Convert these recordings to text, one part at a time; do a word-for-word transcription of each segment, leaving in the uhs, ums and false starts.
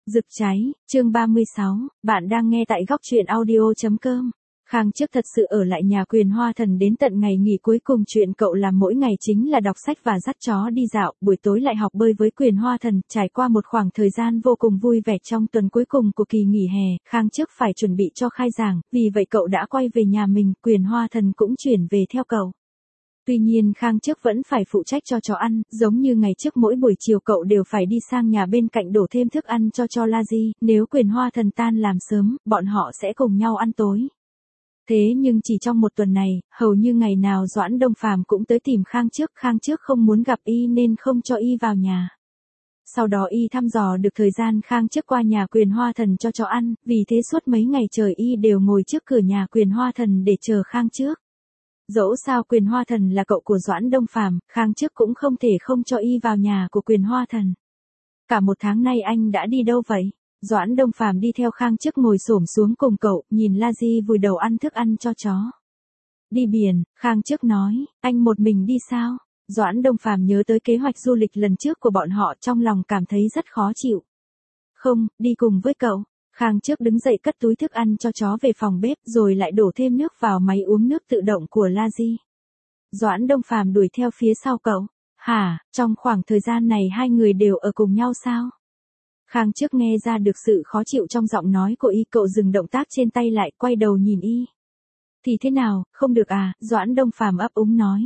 Rực cháy, chương ba mươi sáu, bạn đang nghe tại góc truyện audio.com. Khang Chức thật sự ở lại nhà Quyền Hoa Thần đến tận ngày nghỉ cuối cùng. Chuyện cậu làm mỗi ngày chính là đọc sách và dắt chó đi dạo, buổi tối lại học bơi với Quyền Hoa Thần. Trải qua một khoảng thời gian vô cùng vui vẻ trong tuần cuối cùng của kỳ nghỉ hè, Khang Chức phải chuẩn bị cho khai giảng, vì vậy cậu đã quay về nhà mình, Quyền Hoa Thần cũng chuyển về theo cậu. Tuy nhiên Khang Chức vẫn phải phụ trách cho chó ăn, giống như ngày trước mỗi buổi chiều cậu đều phải đi sang nhà bên cạnh đổ thêm thức ăn cho cho Lazy, nếu Quyền Hoa Thần tan làm sớm, bọn họ sẽ cùng nhau ăn tối. Thế nhưng chỉ trong một tuần này, hầu như ngày nào Doãn Đông Phàm cũng tới tìm Khang Chức, Khang Chức không muốn gặp y nên không cho y vào nhà. Sau đó y thăm dò được thời gian Khang Chức qua nhà Quyền Hoa Thần cho chó ăn, vì thế suốt mấy ngày trời y đều ngồi trước cửa nhà Quyền Hoa Thần để chờ Khang Chức. Dẫu sao Quyền Hoa Thần là cậu của Doãn Đông Phàm, Khang Chức cũng không thể không cho y vào nhà của Quyền Hoa Thần. Cả một tháng nay anh đã đi đâu vậy? Doãn Đông Phàm đi theo Khang Chức ngồi xổm xuống cùng cậu, nhìn Lazy vùi đầu ăn thức ăn cho chó. Đi biển, Khang Chức nói, anh một mình đi sao? Doãn Đông Phàm nhớ tới kế hoạch du lịch lần trước của bọn họ, trong lòng cảm thấy rất khó chịu. Không, đi cùng với cậu. Khang Chức đứng dậy cất túi thức ăn cho chó về phòng bếp rồi lại đổ thêm nước vào máy uống nước tự động của Lazy. Doãn Đông Phàm đuổi theo phía sau cậu. Hả, trong khoảng thời gian này hai người đều ở cùng nhau sao? Khang Chức nghe ra được sự khó chịu trong giọng nói của y, cậu dừng động tác trên tay lại, quay đầu nhìn y. Thì thế nào, không được à? Doãn Đông Phàm ấp úng nói.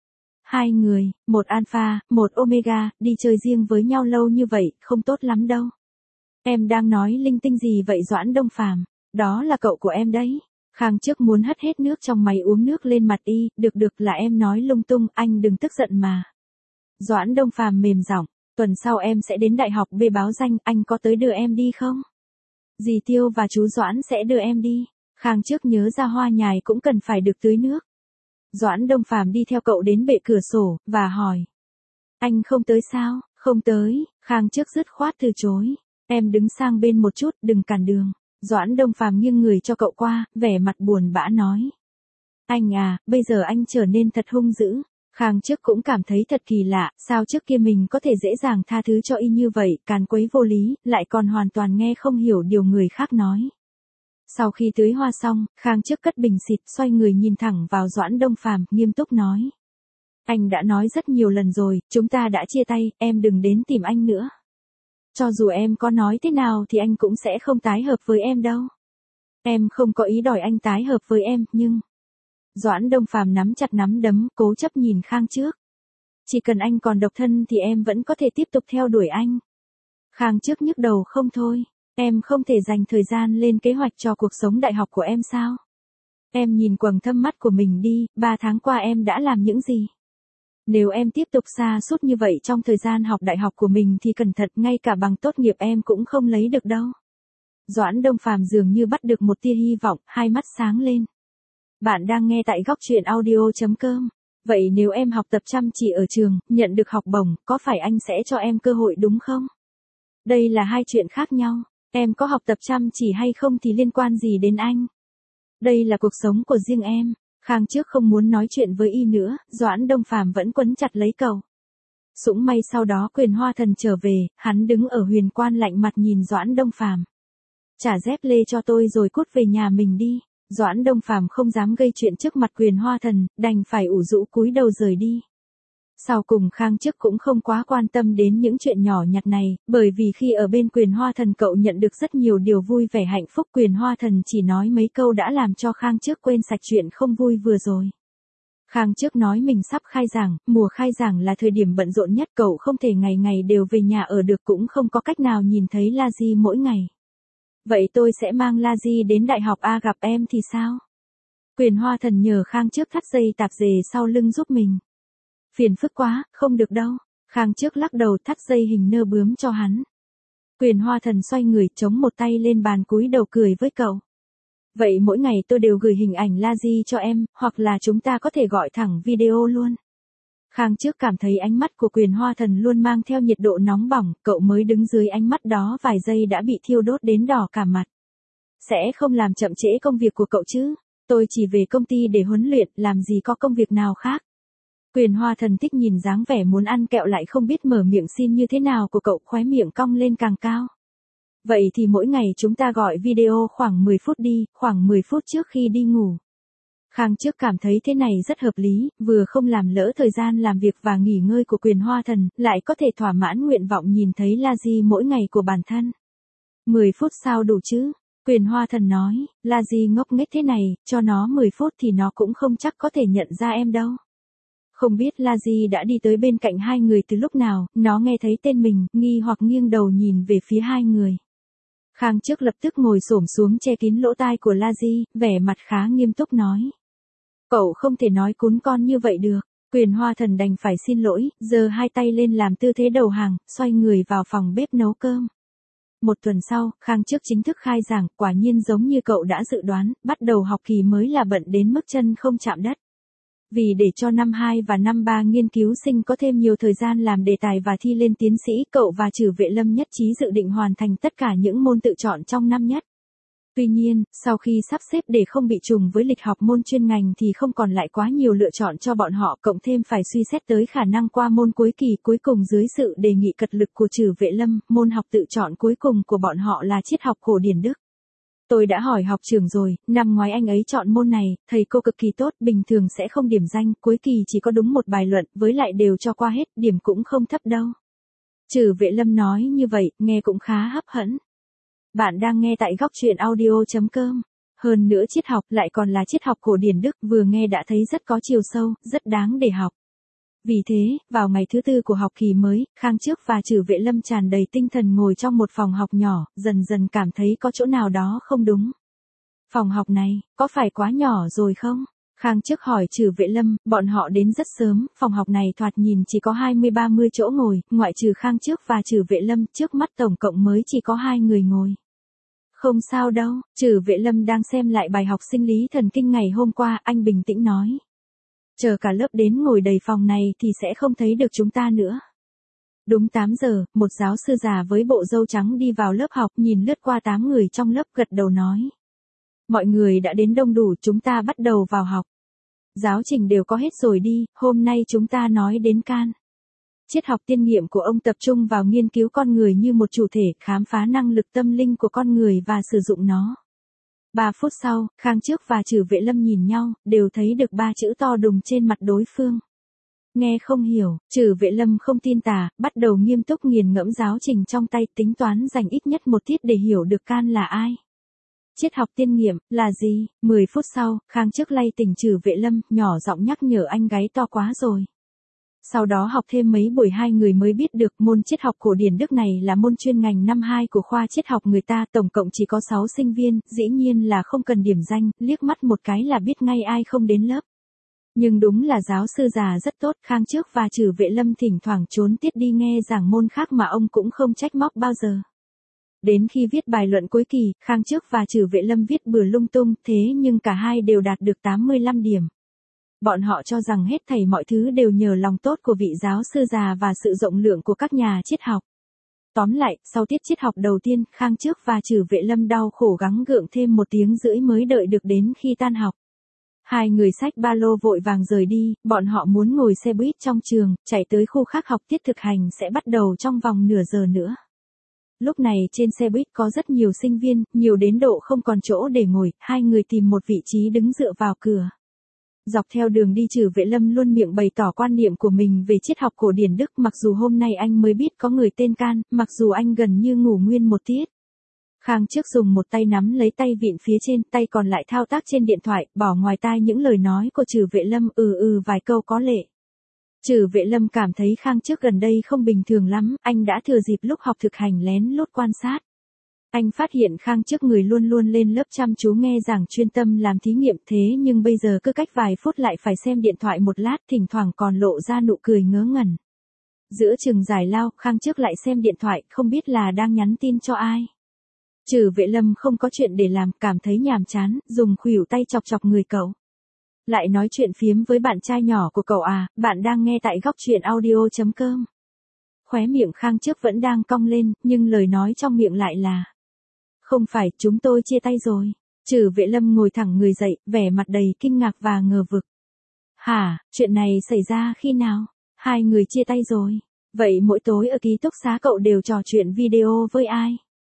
Hai người, một alpha, một omega, đi chơi riêng với nhau lâu như vậy, không tốt lắm đâu. Em đang nói linh tinh gì vậy Doãn Đông Phàm? Đó là cậu của em đấy. Khang Chức muốn hất hết nước trong máy uống nước lên mặt y, được được là em nói lung tung, anh đừng tức giận mà. Doãn Đông Phàm mềm giọng, tuần sau em sẽ đến đại học B báo danh, anh có tới đưa em đi không? Dì Tiêu và chú Doãn sẽ đưa em đi. Khang Chức nhớ ra hoa nhài cũng cần phải được tưới nước. Doãn Đông Phàm đi theo cậu đến bệ cửa sổ, và hỏi. Anh không tới sao? Không tới, Khang Chức dứt khoát từ chối. Em đứng sang bên một chút, đừng cản đường. Doãn Đông Phàm nghiêng người cho cậu qua, vẻ mặt buồn bã nói. Anh à, bây giờ anh trở nên thật hung dữ. Khang Chức cũng cảm thấy thật kỳ lạ, sao trước kia mình có thể dễ dàng tha thứ cho y như vậy, càn quấy vô lý, lại còn hoàn toàn nghe không hiểu điều người khác nói. Sau khi tưới hoa xong, Khang Chức cất bình xịt, xoay người nhìn thẳng vào Doãn Đông Phàm, nghiêm túc nói. Anh đã nói rất nhiều lần rồi, chúng ta đã chia tay, em đừng đến tìm anh nữa. Cho dù em có nói thế nào thì anh cũng sẽ không tái hợp với em đâu. Em không có ý đòi anh tái hợp với em, nhưng... Doãn Đông Phàm nắm chặt nắm đấm, cố chấp nhìn Khang Chức. Chỉ cần anh còn độc thân thì em vẫn có thể tiếp tục theo đuổi anh. Khang Chức nhức đầu không thôi. Em không thể dành thời gian lên kế hoạch cho cuộc sống đại học của em sao? Em nhìn quầng thâm mắt của mình đi, ba tháng qua em đã làm những gì? Nếu em tiếp tục sa sút như vậy trong thời gian học đại học của mình thì cẩn thận, ngay cả bằng tốt nghiệp em cũng không lấy được đâu. Doãn Đông Phàm dường như bắt được một tia hy vọng, hai mắt sáng lên. Bạn đang nghe tại góc truyện audio.com. Vậy nếu em học tập chăm chỉ ở trường, nhận được học bổng, có phải anh sẽ cho em cơ hội đúng không? Đây là hai chuyện khác nhau. Em có học tập chăm chỉ hay không thì liên quan gì đến anh? Đây là cuộc sống của riêng em. Khang Chức không muốn nói chuyện với y nữa, Doãn Đông Phàm vẫn quấn chặt lấy cậu. Sũng may sau đó Quyền Hoa Thần trở về, hắn đứng ở huyền quan lạnh mặt nhìn Doãn Đông Phàm. Trả dép lê cho tôi rồi cút về nhà mình đi. Doãn Đông Phàm không dám gây chuyện trước mặt Quyền Hoa Thần, đành phải ủ rũ cúi đầu rời đi. Sau cùng Khang Chức cũng không quá quan tâm đến những chuyện nhỏ nhặt này, bởi vì khi ở bên Quyền Hoa Thần cậu nhận được rất nhiều điều vui vẻ hạnh phúc. Quyền Hoa Thần chỉ nói mấy câu đã làm cho Khang Chức quên sạch chuyện không vui vừa rồi. Khang Chức nói mình sắp khai giảng, mùa khai giảng là thời điểm bận rộn nhất, cậu không thể ngày ngày đều về nhà ở được, cũng không có cách nào nhìn thấy Lazy mỗi ngày. Vậy tôi sẽ mang Lazy đến đại học A gặp em thì sao? Quyền Hoa Thần nhờ Khang Chức thắt dây tạp dề sau lưng giúp mình. Phiền phức quá, không được đâu. Khang Chức lắc đầu thắt dây hình nơ bướm cho hắn. Quyền Hoa Thần xoay người chống một tay lên bàn cúi đầu cười với cậu. Vậy mỗi ngày tôi đều gửi hình ảnh Lazy cho em, hoặc là chúng ta có thể gọi thẳng video luôn. Khang Chức cảm thấy ánh mắt của Quyền Hoa Thần luôn mang theo nhiệt độ nóng bỏng, cậu mới đứng dưới ánh mắt đó vài giây đã bị thiêu đốt đến đỏ cả mặt. Sẽ không làm chậm trễ công việc của cậu chứ? Tôi chỉ về công ty để huấn luyện, làm gì có công việc nào khác. Quyền Hoa Thần thích nhìn dáng vẻ muốn ăn kẹo lại không biết mở miệng xin như thế nào của cậu, khóe miệng cong lên càng cao. Vậy thì mỗi ngày chúng ta gọi video khoảng mười phút đi, khoảng mười phút trước khi đi ngủ. Khang trước cảm thấy thế này rất hợp lý, vừa không làm lỡ thời gian làm việc và nghỉ ngơi của Quyền Hoa Thần, lại có thể thỏa mãn nguyện vọng nhìn thấy La Di mỗi ngày của bản thân. mười phút sao đủ chứ? Quyền Hoa Thần nói, La Di ngốc nghếch thế này, cho nó mười phút thì nó cũng không chắc có thể nhận ra em đâu. Không biết La Di đã đi tới bên cạnh hai người từ lúc nào, nó nghe thấy tên mình, nghi hoặc nghiêng đầu nhìn về phía hai người. Khang trước lập tức ngồi xổm xuống che kín lỗ tai của La Di, vẻ mặt khá nghiêm túc nói. Cậu không thể nói cún con như vậy được. Quyền Hoa Thần đành phải xin lỗi, giơ hai tay lên làm tư thế đầu hàng, xoay người vào phòng bếp nấu cơm. Một tuần sau, Khang trước chính thức khai giảng, quả nhiên giống như cậu đã dự đoán, bắt đầu học kỳ mới là bận đến mức chân không chạm đất. Vì để cho năm hai và năm ba nghiên cứu sinh có thêm nhiều thời gian làm đề tài và thi lên tiến sĩ, cậu và Trử Vệ Lâm nhất trí dự định hoàn thành tất cả những môn tự chọn trong năm nhất. Tuy nhiên, sau khi sắp xếp để không bị trùng với lịch học môn chuyên ngành thì không còn lại quá nhiều lựa chọn cho bọn họ, cộng thêm phải suy xét tới khả năng qua môn cuối kỳ cuối cùng dưới sự đề nghị cật lực của Trử Vệ Lâm, môn học tự chọn cuối cùng của bọn họ là triết học cổ điển Đức. Tôi đã hỏi học trưởng rồi, năm ngoái anh ấy chọn môn này, thầy cô cực kỳ tốt, bình thường sẽ không điểm danh, cuối kỳ chỉ có đúng một bài luận, với lại đều cho qua hết, điểm cũng không thấp đâu. Trử Vệ Lâm nói như vậy, nghe cũng khá hấp dẫn. Bạn đang nghe tại góc truyện audio chấm com. Hơn nữa triết học lại còn là triết học cổ điển Đức, vừa nghe đã thấy rất có chiều sâu, rất đáng để học. Vì thế, vào ngày thứ tư của học kỳ mới, Khang trước và Trử Vệ Lâm tràn đầy tinh thần ngồi trong một phòng học nhỏ, dần dần cảm thấy có chỗ nào đó không đúng. Phòng học này, có phải quá nhỏ rồi không? Khang trước hỏi Trử Vệ Lâm, bọn họ đến rất sớm, phòng học này thoạt nhìn chỉ có hai mươi ba mươi chỗ ngồi, ngoại trừ Khang trước và Trử Vệ Lâm, trước mắt tổng cộng mới chỉ có hai người ngồi. Không sao đâu, Trử Vệ Lâm đang xem lại bài học sinh lý thần kinh ngày hôm qua, anh bình tĩnh nói. Chờ cả lớp đến ngồi đầy phòng này thì sẽ không thấy được chúng ta nữa. Đúng tám giờ, một giáo sư già với bộ râu trắng đi vào lớp học, nhìn lướt qua tám người trong lớp gật đầu nói. Mọi người đã đến đông đủ, chúng ta bắt đầu vào học. Giáo trình đều có hết rồi đi, hôm nay chúng ta nói đến can. Triết học tiên nghiệm của ông tập trung vào nghiên cứu con người như một chủ thể, khám phá năng lực tâm linh của con người và sử dụng nó. Ba phút sau, Khang trước và Trử Vệ Lâm nhìn nhau, đều thấy được ba chữ to đùng trên mặt đối phương. Nghe không hiểu, Trử Vệ Lâm không tin tà, bắt đầu nghiêm túc nghiền ngẫm giáo trình trong tay, tính toán dành ít nhất một tiết để hiểu được can là ai. Triết học tiên nghiệm, là gì? mười phút sau, Khang trước lay tỉnh Trử Vệ Lâm, nhỏ giọng nhắc nhở anh gáy to quá rồi. Sau đó học thêm mấy buổi hai người mới biết được môn triết học cổ điển Đức này là môn chuyên ngành năm hai của khoa triết học người ta, tổng cộng chỉ có sáu sinh viên, dĩ nhiên là không cần điểm danh, liếc mắt một cái là biết ngay ai không đến lớp. Nhưng đúng là giáo sư già rất tốt, Khang trước và Trử Vệ Lâm thỉnh thoảng trốn tiết đi nghe giảng môn khác mà ông cũng không trách móc bao giờ. Đến khi viết bài luận cuối kỳ, Khang trước và Trử Vệ Lâm viết bừa lung tung, thế nhưng cả hai đều đạt được tám mươi lăm điểm. Bọn họ cho rằng hết thảy mọi thứ đều nhờ lòng tốt của vị giáo sư già và sự rộng lượng của các nhà triết học. Tóm lại, sau tiết triết học đầu tiên, Khang trước và Trử Vệ Lâm đau khổ gắng gượng thêm một tiếng rưỡi mới đợi được đến khi tan học. Hai người xách ba lô vội vàng rời đi, bọn họ muốn ngồi xe buýt trong trường, chạy tới khu khác học tiết thực hành sẽ bắt đầu trong vòng nửa giờ nữa. Lúc này trên xe buýt có rất nhiều sinh viên, nhiều đến độ không còn chỗ để ngồi, hai người tìm một vị trí đứng dựa vào cửa. Dọc theo đường đi Trử Vệ Lâm luôn miệng bày tỏ quan niệm của mình về triết học cổ điển Đức, mặc dù hôm nay anh mới biết có người tên can, mặc dù anh gần như ngủ nguyên một tiết. Khang trước dùng một tay nắm lấy tay vịn phía trên, tay còn lại thao tác trên điện thoại, bỏ ngoài tai những lời nói của Trử Vệ Lâm, ừ ừ vài câu có lệ. Trử Vệ Lâm cảm thấy Khang trước gần đây không bình thường lắm, anh đã thừa dịp lúc học thực hành lén lút quan sát. Anh phát hiện Khang trước người luôn luôn lên lớp chăm chú nghe giảng chuyên tâm làm thí nghiệm, thế nhưng bây giờ cứ cách vài phút lại phải xem điện thoại một lát, thỉnh thoảng còn lộ ra nụ cười ngớ ngẩn. Giữa chừng giải lao, Khang trước lại xem điện thoại, không biết là đang nhắn tin cho ai. Trử Vệ Lâm không có chuyện để làm, cảm thấy nhàm chán, dùng khuỷu tay chọc chọc người cậu. Lại nói chuyện phiếm với bạn trai nhỏ của cậu à, bạn đang nghe tại góc truyện audio chấm com. Khóe miệng Khang trước vẫn đang cong lên, nhưng lời nói trong miệng lại là. Không phải, chúng tôi chia tay rồi. Trử Vệ Lâm ngồi thẳng người dậy, vẻ mặt đầy kinh ngạc và ngờ vực. Hả, chuyện này xảy ra khi nào? Hai người chia tay rồi. Vậy mỗi tối ở ký túc xá cậu đều trò chuyện video với ai?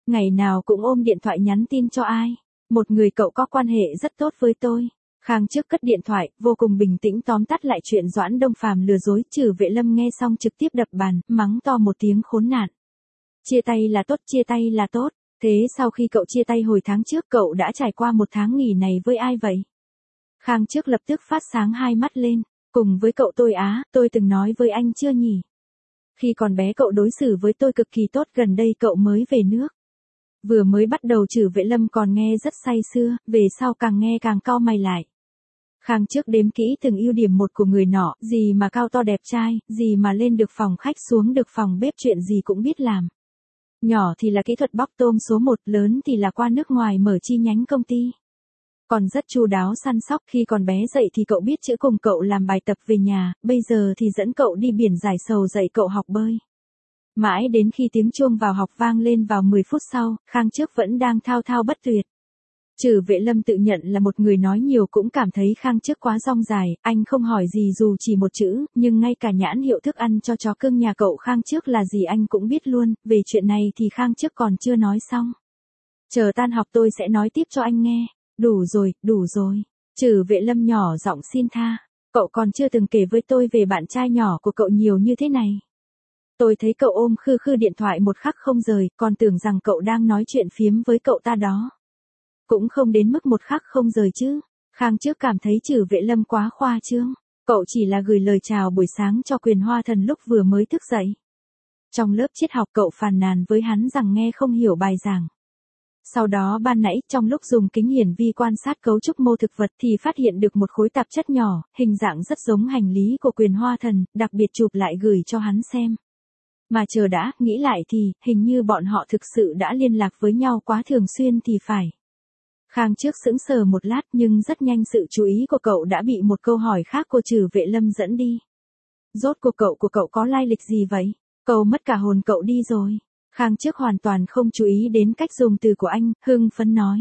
Ngày nào cũng ôm điện thoại nhắn tin cho ai. Một người cậu có quan hệ rất tốt với tôi. Khang trước cất điện thoại, vô cùng bình tĩnh tóm tắt lại chuyện Doãn Đông Phàm lừa dối. Trừ Vệ Lâm nghe xong trực tiếp đập bàn, mắng to một tiếng khốn nạn. Chia tay là tốt, chia tay là tốt. Thế sau khi cậu chia tay hồi tháng trước, cậu đã trải qua một tháng nghỉ này với ai vậy? Khang trước lập tức phát sáng hai mắt lên. Cùng với cậu tôi á, tôi từng nói với anh chưa nhỉ? Khi còn bé cậu đối xử với tôi cực kỳ tốt, gần đây cậu mới về nước. Vừa mới bắt đầu Trừ Vệ Lâm còn nghe rất say sưa, về sau càng nghe càng cau mày lại. Khang trước đếm kỹ từng ưu điểm một của người nọ, gì mà cao to đẹp trai, gì mà lên được phòng khách xuống được phòng bếp, chuyện gì cũng biết làm. Nhỏ thì là kỹ thuật bóc tôm số một, lớn thì là qua nước ngoài mở chi nhánh công ty. Còn rất chu đáo săn sóc, khi còn bé dậy thì cậu biết chữ, cùng cậu làm bài tập về nhà, bây giờ thì dẫn cậu đi biển giải sầu, dạy cậu học bơi. Mãi đến khi tiếng chuông vào học vang lên vào mười phút sau, Khang trước vẫn đang thao thao bất tuyệt. Trừ Vệ Lâm tự nhận là một người nói nhiều, cũng cảm thấy Khang trước quá rong dài, anh không hỏi gì dù chỉ một chữ, nhưng ngay cả nhãn hiệu thức ăn cho chó cưng nhà cậu Khang trước là gì anh cũng biết luôn, về chuyện này thì Khang trước còn chưa nói xong. Chờ tan học tôi sẽ nói tiếp cho anh nghe. Đủ rồi, đủ rồi. Trừ Vệ Lâm nhỏ giọng xin tha. Cậu còn chưa từng kể với tôi về bạn trai nhỏ của cậu nhiều như thế này. Tôi thấy cậu ôm khư khư điện thoại một khắc không rời, còn tưởng rằng cậu đang nói chuyện phiếm với cậu ta đó. Cũng không đến mức một khắc không rời chứ. Khang trước cảm thấy Trừ Vệ Lâm quá khoa trương. Cậu chỉ là gửi lời chào buổi sáng cho Quyền Hoa Thần lúc vừa mới thức dậy. Trong lớp triết học cậu phàn nàn với hắn rằng nghe không hiểu bài giảng. Sau đó ban nãy trong lúc dùng kính hiển vi quan sát cấu trúc mô thực vật thì phát hiện được một khối tạp chất nhỏ, hình dạng rất giống hành lý của Quyền Hoa Thần, đặc biệt chụp lại gửi cho hắn xem. Mà chờ đã, nghĩ lại thì, hình như bọn họ thực sự đã liên lạc với nhau quá thường xuyên thì phải. Khang trước sững sờ một lát, nhưng rất nhanh sự chú ý của cậu đã bị một câu hỏi khác của Trừ Vệ Lâm dẫn đi. Rốt cuộc cậu của cậu có lai lịch gì vậy? Cậu mất cả hồn cậu đi rồi. Khang trước hoàn toàn không chú ý đến cách dùng từ của anh, hưng phấn nói.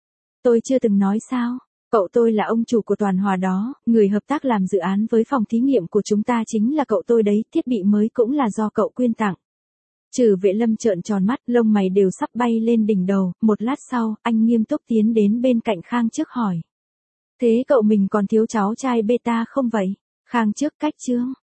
Tôi chưa từng nói sao? Cậu tôi là ông chủ của Toàn Hòa đó, người hợp tác làm dự án với phòng thí nghiệm của chúng ta chính là cậu tôi đấy, thiết bị mới cũng là do cậu quyên tặng. Trừ Vệ Lâm trợn tròn mắt, lông mày đều sắp bay lên đỉnh đầu, một lát sau, anh nghiêm túc tiến đến bên cạnh Khang trước hỏi. Thế cậu mình còn thiếu cháu trai beta không vậy? Khang trước cách chương.